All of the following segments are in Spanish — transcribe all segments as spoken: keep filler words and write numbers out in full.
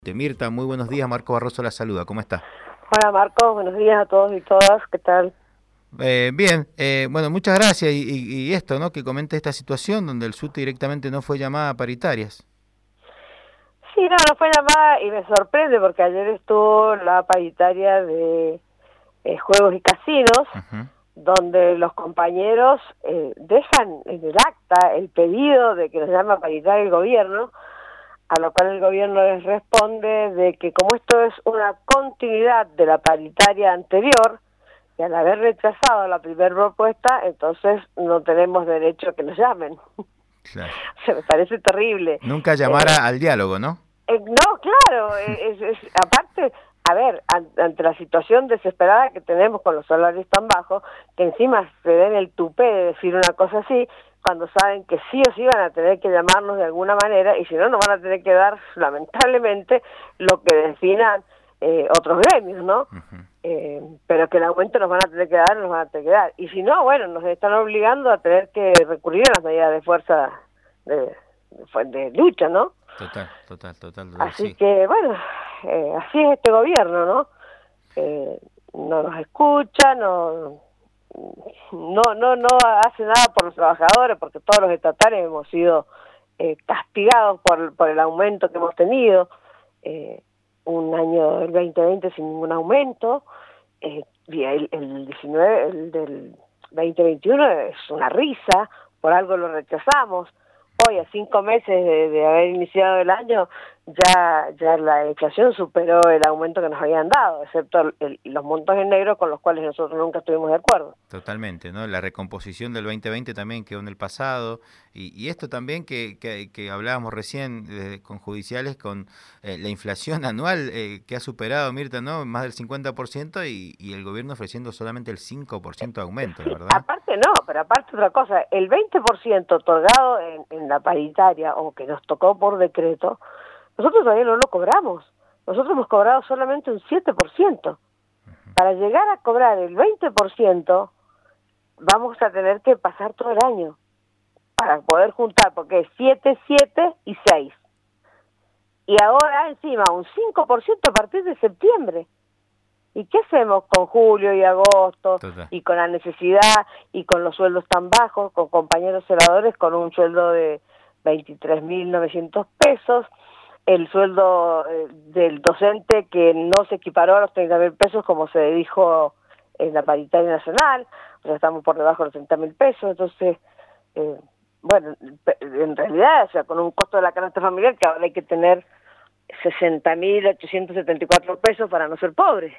Mirta, muy buenos días. Marco Barroso la saluda. ¿Cómo está? Hola Marcos, buenos días a todos y todas. ¿Qué tal? Eh, bien, eh, bueno, muchas gracias. Y, y- y esto, ¿no? Que comente esta situación donde el SUTE directamente no fue llamada a paritarias. Sí, no, no fue llamada y me sorprende porque ayer estuvo la paritaria de eh, juegos y casinos, Ujú. donde los compañeros eh, dejan en el acta el pedido de que nos llama a paritar el gobierno, a lo cual el gobierno les responde de que como esto es una continuidad de la paritaria anterior, y al haber rechazado la primera propuesta, entonces no tenemos derecho a que nos llamen. Claro. Se me parece terrible. Nunca Eh, llamara al diálogo, ¿no? eh, no, claro, eh, es, es- aparte, a ver, an- ante la situación desesperada que tenemos con los salarios tan bajos, que encima se den el tupé de decir una cosa así, cuando saben que sí o sí van a tener que llamarnos de alguna manera, y si no, nos van a tener que dar, lamentablemente, lo que definan eh, otros gremios, ¿no? Ujú. Eh, pero que el aumento nos van a tener que dar, nos van a tener que dar. Y si no, bueno, nos están obligando a tener que recurrir a las medidas de fuerza de, de, fu- de lucha, ¿no? Total, total, total, total, Así sí. que, bueno, eh, así es este gobierno, ¿no? Eh, no nos escucha, no, no, no, no hace nada por los trabajadores, porque todos los estatales hemos sido eh, castigados por, por el aumento que hemos tenido. Eh, un año del veinte veinte sin ningún aumento, eh, y el, el diecinueve, el del veinte veintiuno es una risa, por algo lo rechazamos. Hoy, a cinco meses de, de haber iniciado el año, ya ya la inflación superó el aumento que nos habían dado, excepto el, el, los montos en negro con los cuales nosotros nunca estuvimos de acuerdo. Totalmente, ¿no? La recomposición del veinte veinte también quedó en el pasado y, y esto también que, que, que hablábamos recién eh, con judiciales, con eh, la inflación anual eh, que ha superado, Mirta, ¿no? Más del cincuenta por ciento y, y el gobierno ofreciendo solamente el cinco por ciento de aumento, la Sí, verdad. aparte no, pero aparte otra cosa, el veinte por ciento otorgado en, en la paritaria o que nos tocó por decreto, nosotros todavía no lo cobramos. Nosotros hemos cobrado solamente un siete por ciento. Para llegar a cobrar el veinte por ciento, vamos a tener que pasar todo el año para poder juntar, porque es siete, siete y seis. Y ahora encima un cinco por ciento a partir de septiembre. ¿Y qué hacemos con julio y agosto Total. y con la necesidad y con los sueldos tan bajos, con compañeros celadores con un sueldo de veintitrés mil novecientos pesos, el sueldo eh, del docente que no se equiparó a los treinta mil pesos como se dijo en la paritaria nacional, o sea, estamos por debajo de los treinta mil pesos, entonces, eh, bueno, en realidad, o sea, con un costo de la canasta familiar que ahora hay que tener sesenta mil ochocientos setenta y cuatro pesos para no ser pobre.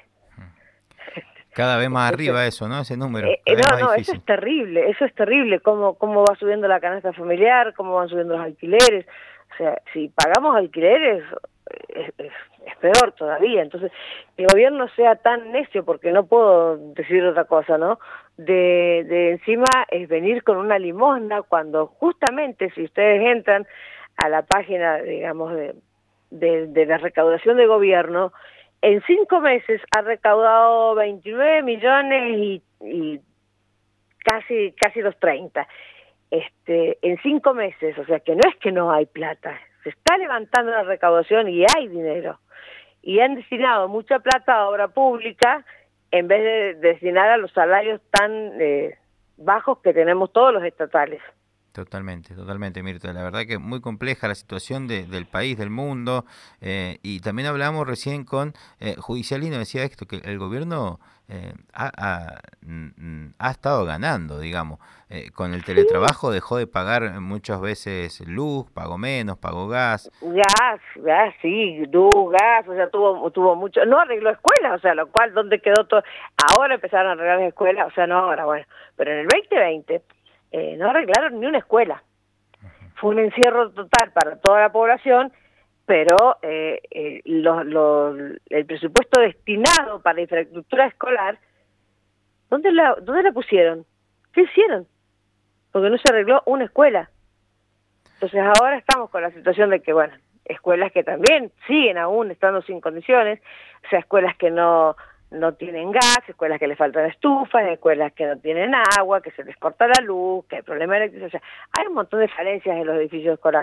Cada vez más Entonces, arriba eso, ¿no? Ese número, eh, eh, cada vez no, más no, eso difícil. es terrible, eso es terrible, cómo, cómo va subiendo la canasta familiar, cómo van subiendo los alquileres, o sea, si pagamos alquileres es, es, es peor todavía, entonces el gobierno sea tan necio, porque no puedo decir otra cosa, ¿no? De, de encima es venir con una limosna cuando justamente si ustedes entran a la página, digamos, de, de, de la recaudación de gobierno, en cinco meses ha recaudado veintinueve millones y, y casi casi los treinta. Este, en cinco meses, o sea que no es que no hay plata, se está levantando la recaudación y hay dinero. Y han destinado mucha plata a obra pública en vez de destinar a los salarios tan eh, bajos que tenemos todos los estatales. Totalmente, totalmente, Mirta. La verdad que muy compleja la situación de, del país, del mundo, eh, y también hablábamos recién con eh, Judicialino, decía esto, que el gobierno eh, ha, ha, mm, ha estado ganando, digamos. Eh, con el Sí, teletrabajo dejó de pagar muchas veces luz, pagó menos, pagó gas. gas, gas, sí, luz, gas, o sea, tuvo tuvo mucho, no arregló escuelas, o sea, lo cual, ¿dónde quedó todo? Ahora empezaron a arreglar las escuelas, o sea, no ahora, bueno, pero en el veinte veinte eh, no arreglaron ni una escuela. Fue un encierro total para toda la población, pero eh, eh, lo, lo, el presupuesto destinado para la infraestructura escolar, ¿dónde la, dónde la pusieron? ¿Qué hicieron? Porque no se arregló una escuela. Entonces ahora estamos con la situación de que, bueno, escuelas que también siguen aún estando sin condiciones, o sea, escuelas que no no tienen gas, escuelas que les faltan estufas, escuelas que no tienen agua, que se les corta la luz, que hay problemas eléctricos, o sea, hay un montón de falencias en los edificios escolares.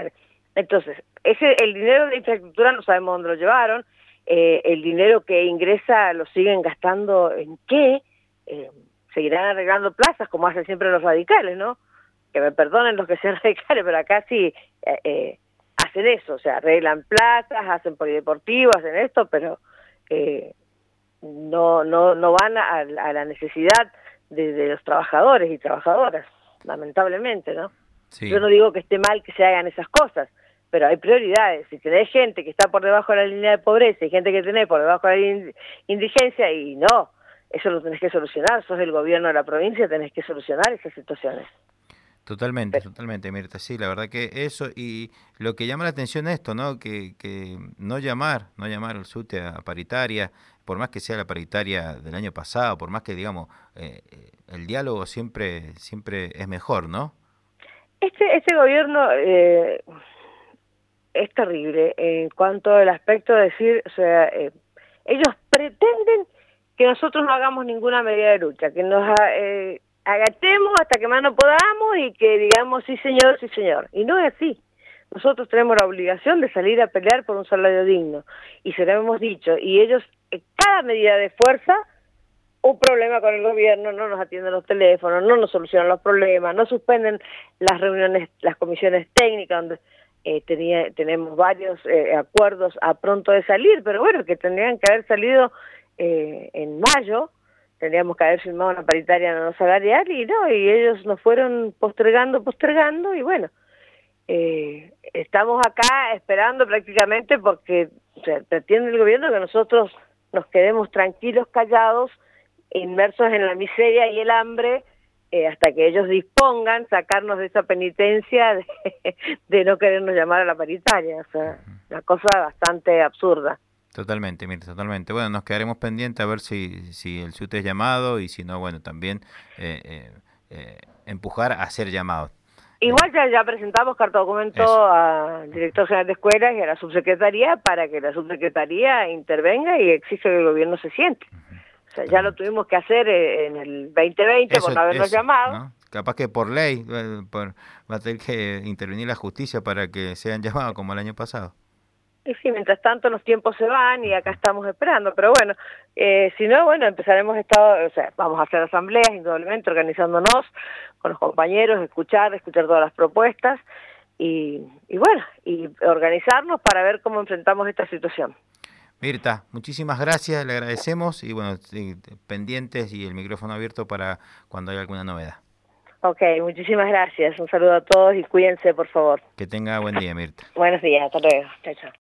Entonces, ese el dinero de infraestructura no sabemos dónde lo llevaron, eh, el dinero que ingresa lo siguen gastando en qué, eh, seguirán arreglando plazas como hacen siempre los radicales, ¿no? Que me perdonen los que sean radicales, pero acá sí eh, eh, hacen eso, o sea, arreglan plazas, hacen polideportivos, hacen esto, pero eh, no no no van a, a la necesidad de, de los trabajadores y trabajadoras, lamentablemente, ¿no? Sí. Yo no digo que esté mal que se hagan esas cosas, pero hay prioridades. Si tenés gente que está por debajo de la línea de pobreza y gente que tenés por debajo de la indigencia, y no, eso lo tenés que solucionar, sos el gobierno de la provincia, tenés que solucionar esas situaciones. Totalmente, Pero, totalmente, Mirta, sí, la verdad que eso, y lo que llama la atención es esto, ¿no? Que, que no llamar, no llamar al SUTE a paritaria, por más que sea la paritaria del año pasado, por más que, digamos, eh, el diálogo siempre, siempre es mejor, ¿no? Este, este gobierno eh, es terrible en cuanto al aspecto de decir, o sea, eh, ellos pretenden que nosotros no hagamos ninguna medida de lucha, que nos eh, agachemos hasta que más no podamos y que digamos sí señor, sí señor. Y no es así. Nosotros tenemos la obligación de salir a pelear por un salario digno, y se lo hemos dicho, y ellos, en cada medida de fuerza, un problema con el gobierno, no nos atienden los teléfonos, no nos solucionan los problemas, no suspenden las reuniones, las comisiones técnicas, donde eh, tenía, tenemos varios eh, acuerdos a pronto de salir, pero bueno, que tendrían que haber salido eh, en mayo, tendríamos que haber firmado una paritaria no salarial, y no, y ellos nos fueron postergando, postergando, y bueno, eh, estamos acá esperando prácticamente porque o sea, pretende el gobierno que nosotros nos quedemos tranquilos, callados, inmersos en la miseria y el hambre, eh, hasta que ellos dispongan sacarnos de esa penitencia de, de no querernos llamar a la paritaria. O sea, una cosa bastante absurda. Totalmente, Mirta, totalmente. Bueno, nos quedaremos pendientes a ver si, si el SUTE es llamado, y si no, bueno, también eh, eh, eh, empujar a ser llamado. Igual ya, ya presentamos carta documento Eso. al director general de escuelas y a la subsecretaría para que la subsecretaría intervenga y exija que el gobierno se siente. O sea, ya lo tuvimos que hacer en el veinte veinte eso, por no habernos eso, llamado. ¿no? Capaz que por ley por, va a tener que intervenir la justicia para que sean llamados como el año pasado. Y sí, mientras tanto los tiempos se van y acá estamos esperando, pero bueno, eh, si no, bueno, empezaremos estado, o sea, vamos a hacer asambleas indudablemente, organizándonos con los compañeros, escuchar, escuchar todas las propuestas y, y bueno, y organizarnos para ver cómo enfrentamos esta situación. Mirta, muchísimas gracias, le agradecemos y bueno, pendientes y el micrófono abierto para cuando haya alguna novedad. Ok, muchísimas gracias, un saludo a todos y cuídense por favor. Que tenga buen día, Mirta. Buenos días, hasta luego, chao, chao.